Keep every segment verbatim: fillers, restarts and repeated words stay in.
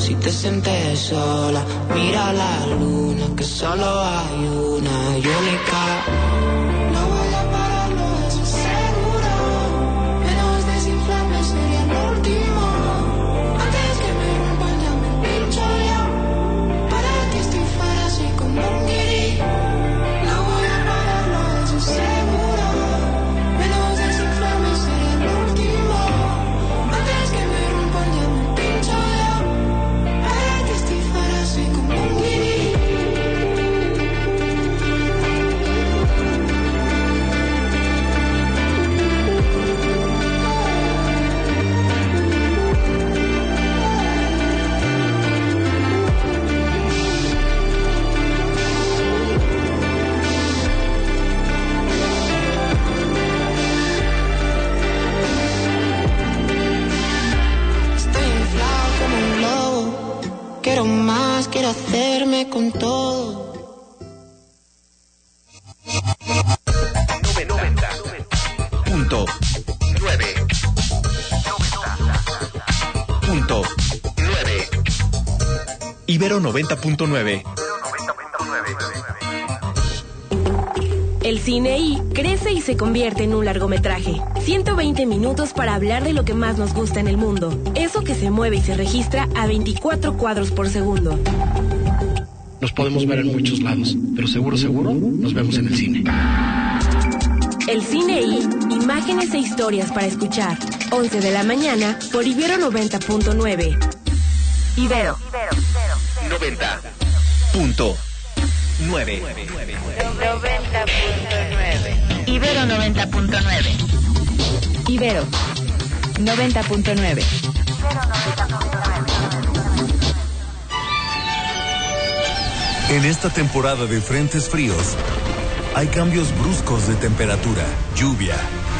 si te sientes sola. Mira la luna, que solo hay una y única. No voy a pararlo, eso es seguro. Menos desinflarme sería el último. Antes que me rompan ya me pincho yo. Para ti estoy fuera así como un guiri. No voy a pararlo, eso es seguro. Menos desinflarme sería el último. Antes que me rompan ya me pincho yo. Para ti estoy fuera así como un guiri. Quiero más, quiero hacerme con todo. noventa punto nueve. Punto nueve. Ibero noventa punto nueve. El Cine I crece y se convierte en un largometraje. ciento veinte minutos para hablar de lo que más nos gusta en el mundo. Eso que se mueve y se registra a veinticuatro cuadros por segundo. Nos podemos ver en muchos lados, pero seguro, seguro, nos vemos en el cine. El Cine I, imágenes e historias para escuchar. once de la mañana por Ibero noventa punto nueve. Ibero. noventa punto nueve. noventa punto nueve. Ibero noventa punto nueve. Ibero noventa punto nueve. En esta temporada de frentes fríos, hay cambios bruscos de temperatura, lluvia,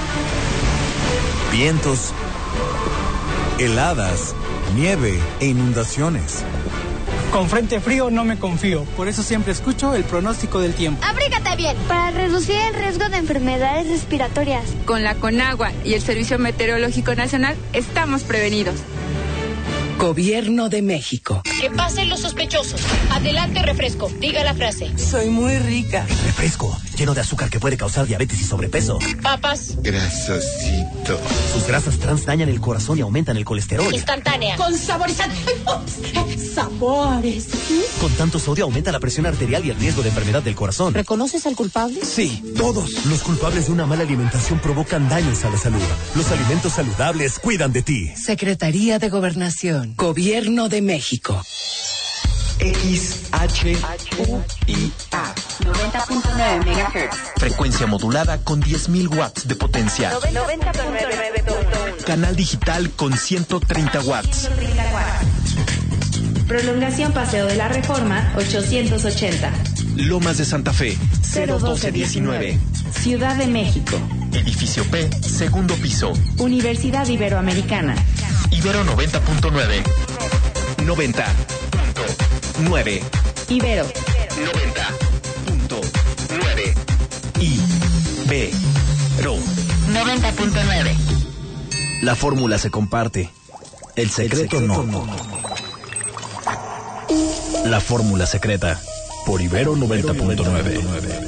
vientos, heladas, nieve e inundaciones. Con frente frío no me confío, por eso siempre escucho el pronóstico del tiempo. Abrígate bien para reducir el riesgo de enfermedades respiratorias. Con la Conagua y el Servicio Meteorológico Nacional estamos prevenidos. Gobierno de México. Que pasen los sospechosos. Adelante, refresco. Diga la frase. Soy muy rica. Refresco, lleno de azúcar que puede causar diabetes y sobrepeso. Papas. Grasosito. Sus grasas trans dañan el corazón y aumentan el colesterol. Instantánea. Con saborizante. Sabores. Con tanto sodio aumenta la presión arterial y el riesgo de enfermedad del corazón. ¿Reconoces al culpable? Sí, todos. Los culpables de una mala alimentación provocan daños a la salud. Los alimentos saludables cuidan de ti. Secretaría de Gobernación. Gobierno de México. X H U I A noventa punto nueve megahertz. Frecuencia modulada con diez mil watts de potencia. noventa punto nueve punto uno. Canal digital con ciento treinta watts. Prolongación Paseo de la Reforma ochocientos ochenta. Lomas de Santa Fe cero doce diecinueve. Ciudad de México. Edificio P, segundo piso. Universidad Iberoamericana. Ibero noventa punto nueve. noventa punto nueve. Ibero noventa punto nueve. Ibero noventa punto nueve. La fórmula se comparte. El secreto, El secreto no. no. La fórmula secreta. Por Ibero noventa punto nueve.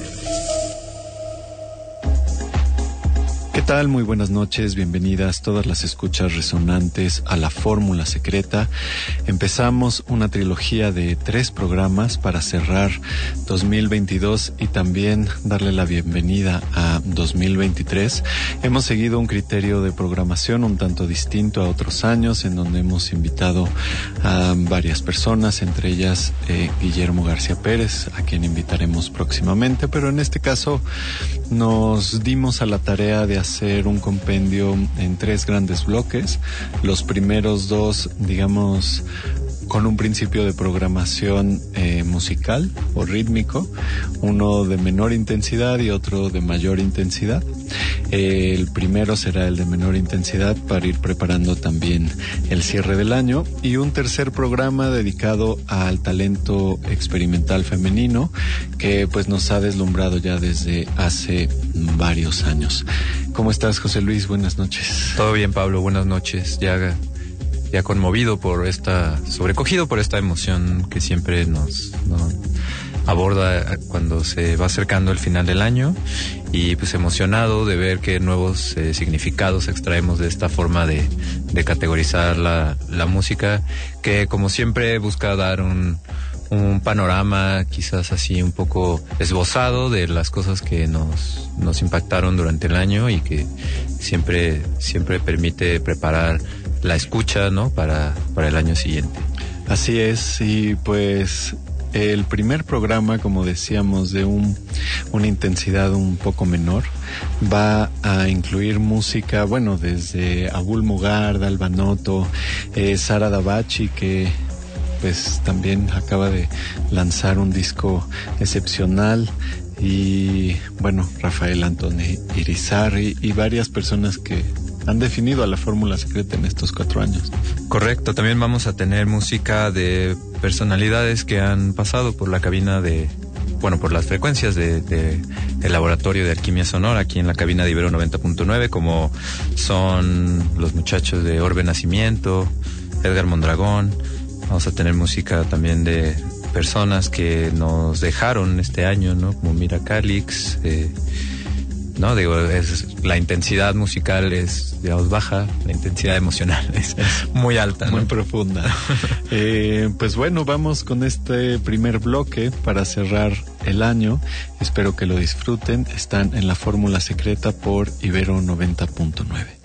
¿Qué tal? Muy buenas noches, bienvenidas todas las escuchas resonantes a la Fórmula Secreta. Empezamos una trilogía de tres programas para cerrar dos mil veintidós y también darle la bienvenida a dos mil veintitrés. Hemos seguido un criterio de programación un tanto distinto a otros años, en donde hemos invitado a varias personas, entre ellas eh, Guillermo García Pérez, a quien invitaremos próximamente, pero en este caso nos dimos a la tarea de hacer hacer un compendio en tres grandes bloques. Los primeros dos, digamos, con un principio de programación eh, musical o rítmico, uno de menor intensidad y otro de mayor intensidad. Eh, el primero será el de menor intensidad para ir preparando también el cierre del año, y un tercer programa dedicado al talento experimental femenino que pues nos ha deslumbrado ya desde hace varios años. ¿Cómo estás, José Luis? Buenas noches. Todo bien, Pablo, buenas noches. Ya ya conmovido por esta, sobrecogido por esta emoción que siempre nos, nos aborda cuando se va acercando el final del año, y pues emocionado de ver qué nuevos eh, significados extraemos de esta forma de, de categorizar la, la música, que como siempre busca dar un, un panorama quizás así un poco esbozado de las cosas que nos, nos impactaron durante el año, y que siempre, siempre permite preparar la escucha, ¿no? Para, para el año siguiente. Así es, y pues el primer programa, como decíamos, de un, una intensidad un poco menor, va a incluir música, bueno, desde Abul Mugar, Alba Noto, eh, Sara Davachi, que pues también acaba de lanzar un disco excepcional, y bueno, Rafael Antoni Irizarry y varias personas que han definido a la Fórmula Secreta en estos cuatro años. Correcto, también vamos a tener música de personalidades que han pasado por la cabina de, bueno, por las frecuencias de, de el Laboratorio de Alquimia Sonora aquí en la cabina de Ibero noventa punto nueve, como son los muchachos de Orbe Nacimiento, Edgar Mondragón. Vamos a tener música también de personas que nos dejaron este año, ¿no? Como Mira Calix, eh, no, digo, es, la intensidad musical es, digamos, baja, la intensidad emocional es, es muy alta, ¿no? Muy profunda. eh, pues bueno, vamos con este primer bloque para cerrar el año. Espero que lo disfruten. Están en la Fórmula Secreta por Ibero noventa punto nueve.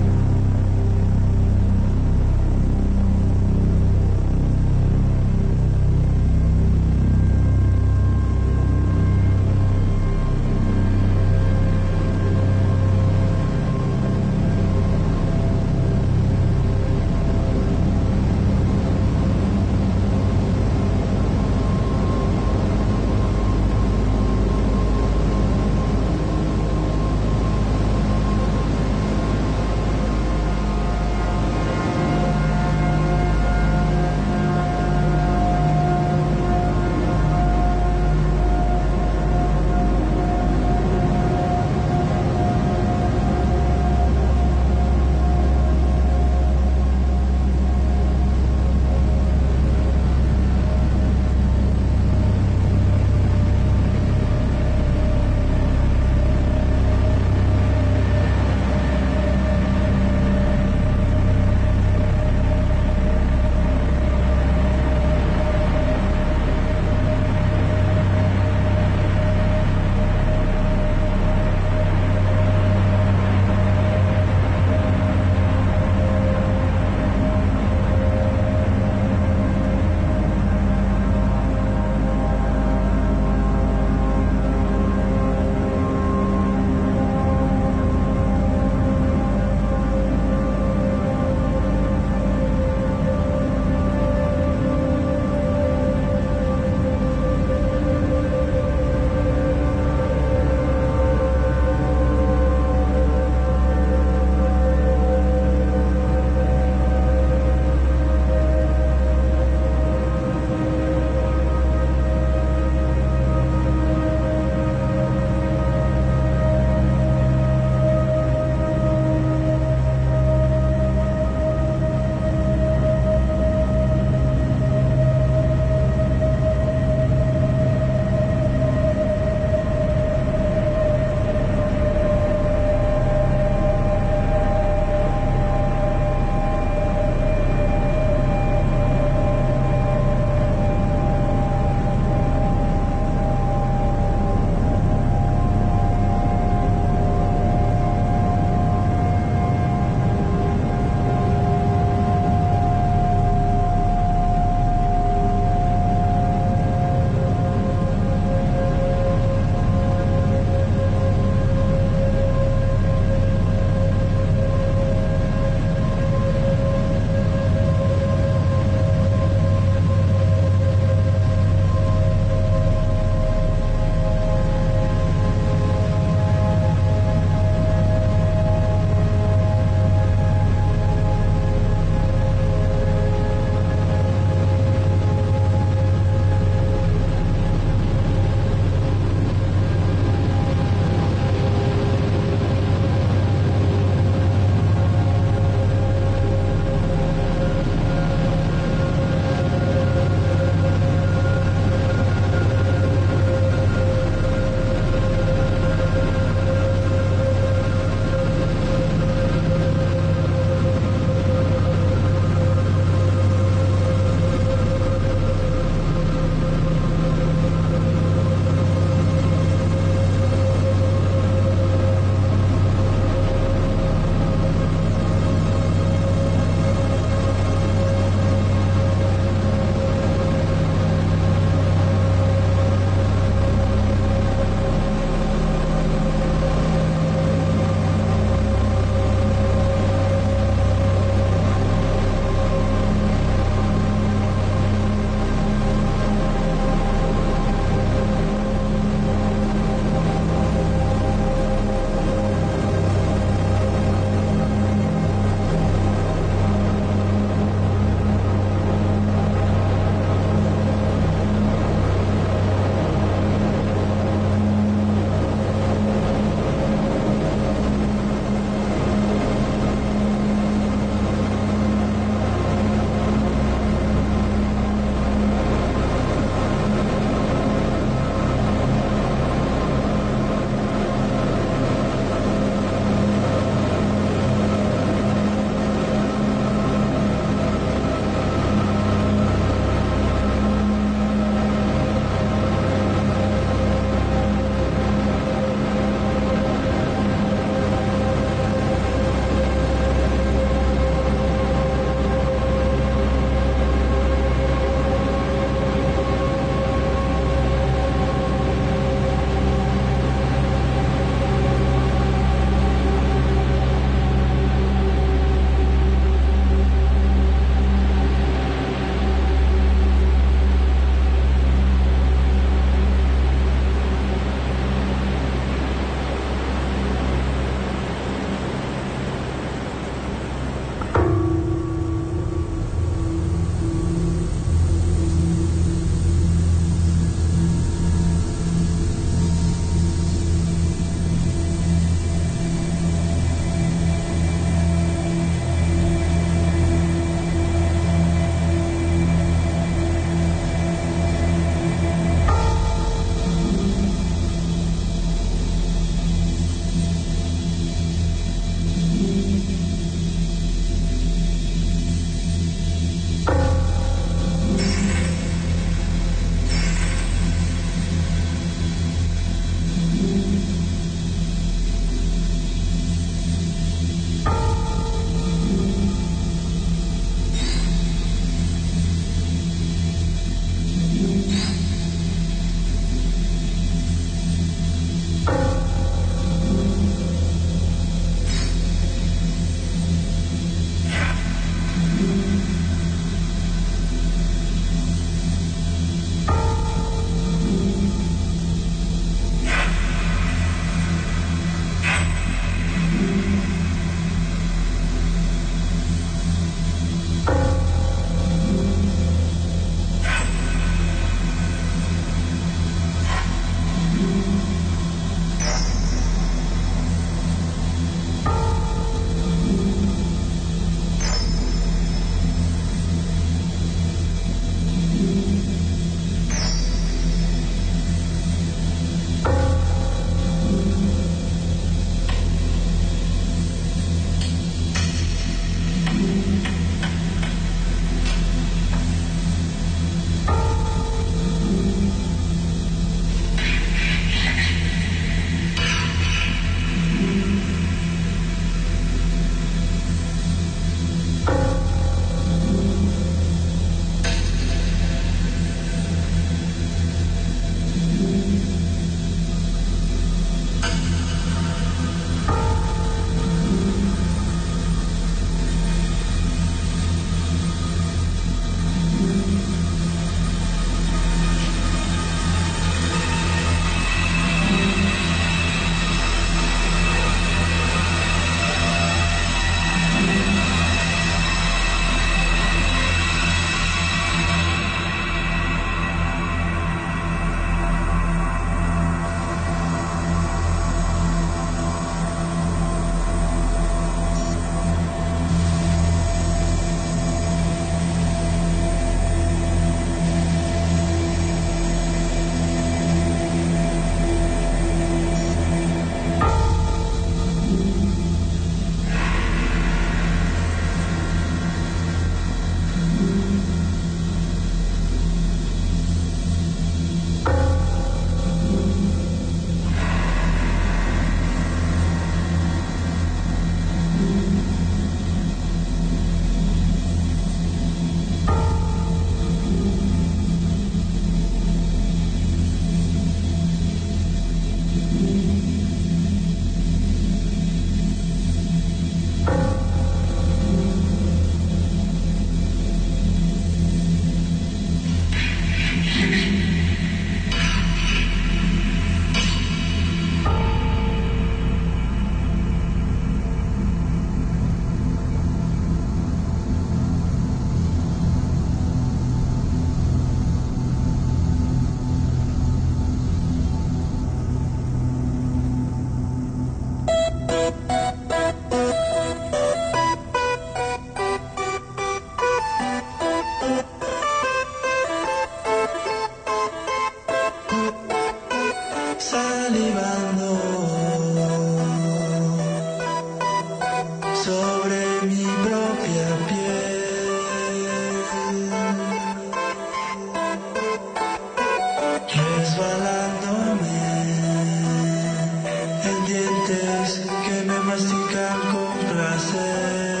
que me mastican con placer.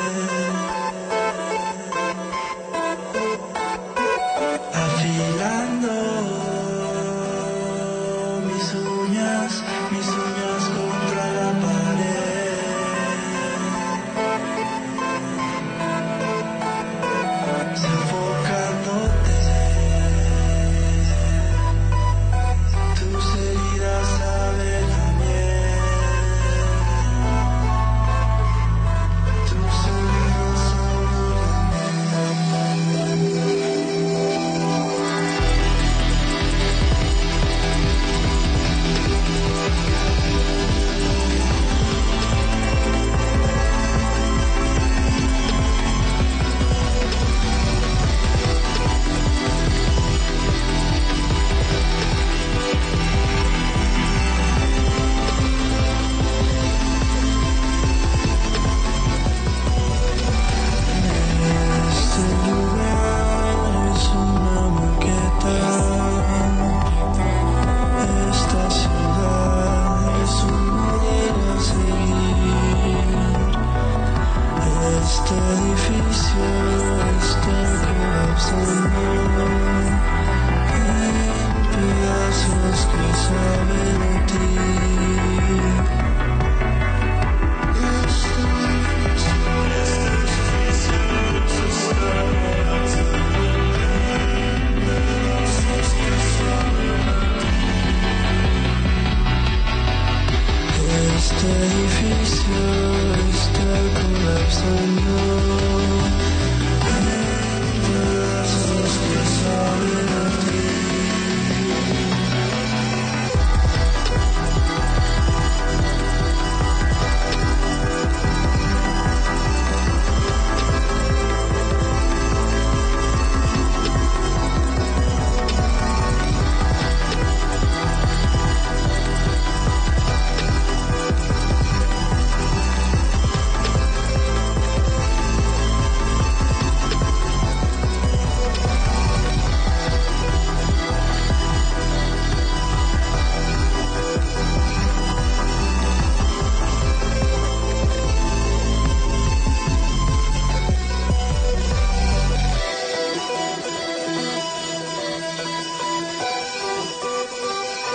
Afilando mis uñas, mis uñas contra la pared. Sofocándote, tus heridas saben a miel. Tus oídos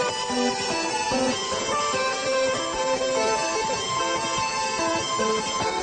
Thank you.